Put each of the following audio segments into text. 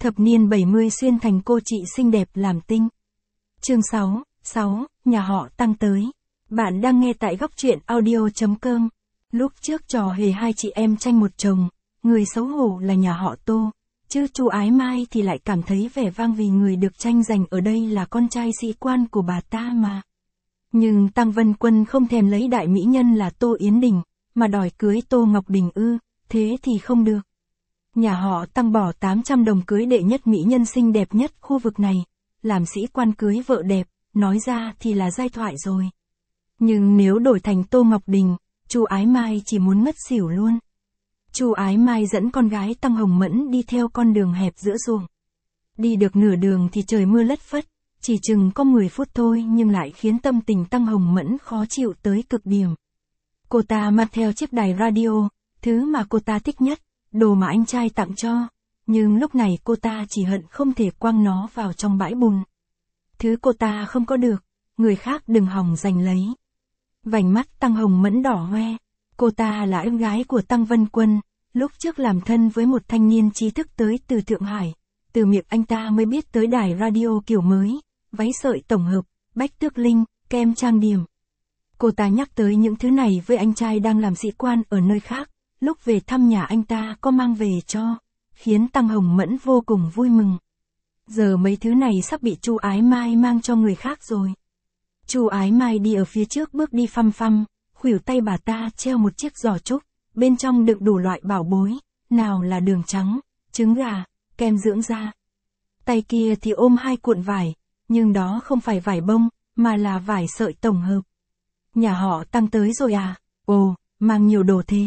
Thập niên 70 xuyên thành cô chị xinh đẹp làm tinh. Chương 6, nhà họ Tăng tới. Bạn đang nghe tại góc truyện audio.com. Lúc trước trò hề hai chị em tranh một chồng, người xấu hổ là nhà họ Tô, chứ chú Ái Mai thì lại cảm thấy vẻ vang vì người được tranh giành ở đây là con trai sĩ quan của bà ta mà. Nhưng Tăng Vân Quân không thèm lấy đại mỹ nhân là Tô Yến Đình, mà đòi cưới Tô Ngọc Đình ư, thế thì không được. Nhà họ Tăng bỏ 800 đồng cưới đệ nhất mỹ nhân xinh đẹp nhất khu vực này, làm sĩ quan cưới vợ đẹp, nói ra thì là giai thoại rồi. Nhưng nếu đổi thành Tô Ngọc Đình, chú Ái Mai chỉ muốn ngất xỉu luôn. Chú Ái Mai dẫn con gái Tăng Hồng Mẫn đi theo con đường hẹp giữa ruộng. Đi được nửa đường thì trời mưa lất phất, chỉ chừng có 10 phút thôi nhưng lại khiến tâm tình Tăng Hồng Mẫn khó chịu tới cực điểm. Cô ta mang theo chiếc đài radio, thứ mà cô ta thích nhất, đồ mà anh trai tặng cho, nhưng lúc này cô ta chỉ hận không thể quăng nó vào trong bãi bùn. Thứ cô ta không có được, người khác đừng hòng giành lấy. Vành mắt Tăng Hồng Mẫn đỏ hoe, cô ta là em gái của Tăng Vân Quân, lúc trước làm thân với một thanh niên trí thức tới từ Thượng Hải, từ miệng anh ta mới biết tới đài radio kiểu mới, váy sợi tổng hợp, bách tước linh, kem trang điểm. Cô ta nhắc tới những thứ này với anh trai đang làm sĩ quan ở nơi khác, lúc về thăm nhà anh ta có mang về cho, khiến Tăng Hồng Mẫn vô cùng vui mừng. Giờ mấy thứ này sắp bị chú Ái Mai mang cho người khác rồi. Chú Ái Mai đi ở phía trước bước đi phăm phăm, khuỷu tay bà ta treo một chiếc giỏ trúc, bên trong đựng đủ loại bảo bối, nào là đường trắng, trứng gà, kem dưỡng da. Tay kia thì ôm 2 cuộn vải, nhưng đó không phải vải bông, mà là vải sợi tổng hợp. Nhà họ Tăng tới rồi à? Ồ, mang nhiều đồ thế.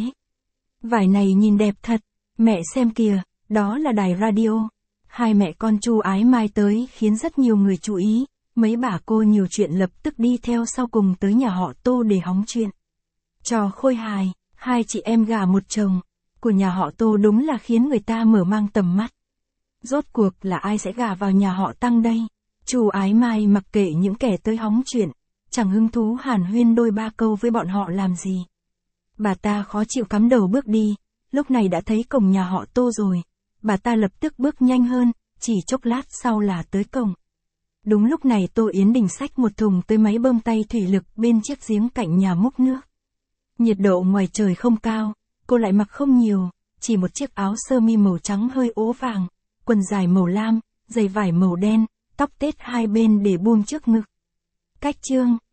Vải này nhìn đẹp thật, mẹ xem kìa, đó là đài radio. Hai mẹ con chú Ái Mai tới khiến rất nhiều người chú ý, mấy bà cô nhiều chuyện lập tức đi theo sau cùng tới nhà họ Tô để hóng chuyện. Trò khôi hài, hai chị em gả một chồng, của nhà họ Tô đúng là khiến người ta mở mang tầm mắt. Rốt cuộc là ai sẽ gả vào nhà họ Tăng đây? Chú Ái Mai mặc kệ những kẻ tới hóng chuyện, chẳng hứng thú hàn huyên đôi ba câu với bọn họ làm gì. Bà ta khó chịu cắm đầu bước đi, lúc này đã thấy cổng nhà họ Tô rồi. Bà ta lập tức bước nhanh hơn, chỉ chốc lát sau là tới cổng. Đúng lúc này Tô Yến Đình xách một thùng tới máy bơm tay thủy lực bên chiếc giếng cạnh nhà múc nước. Nhiệt độ ngoài trời không cao, cô lại mặc không nhiều, chỉ một chiếc áo sơ mi màu trắng hơi ố vàng, quần dài màu lam, giày vải màu đen, tóc tết hai bên để buông trước ngực. Cách chương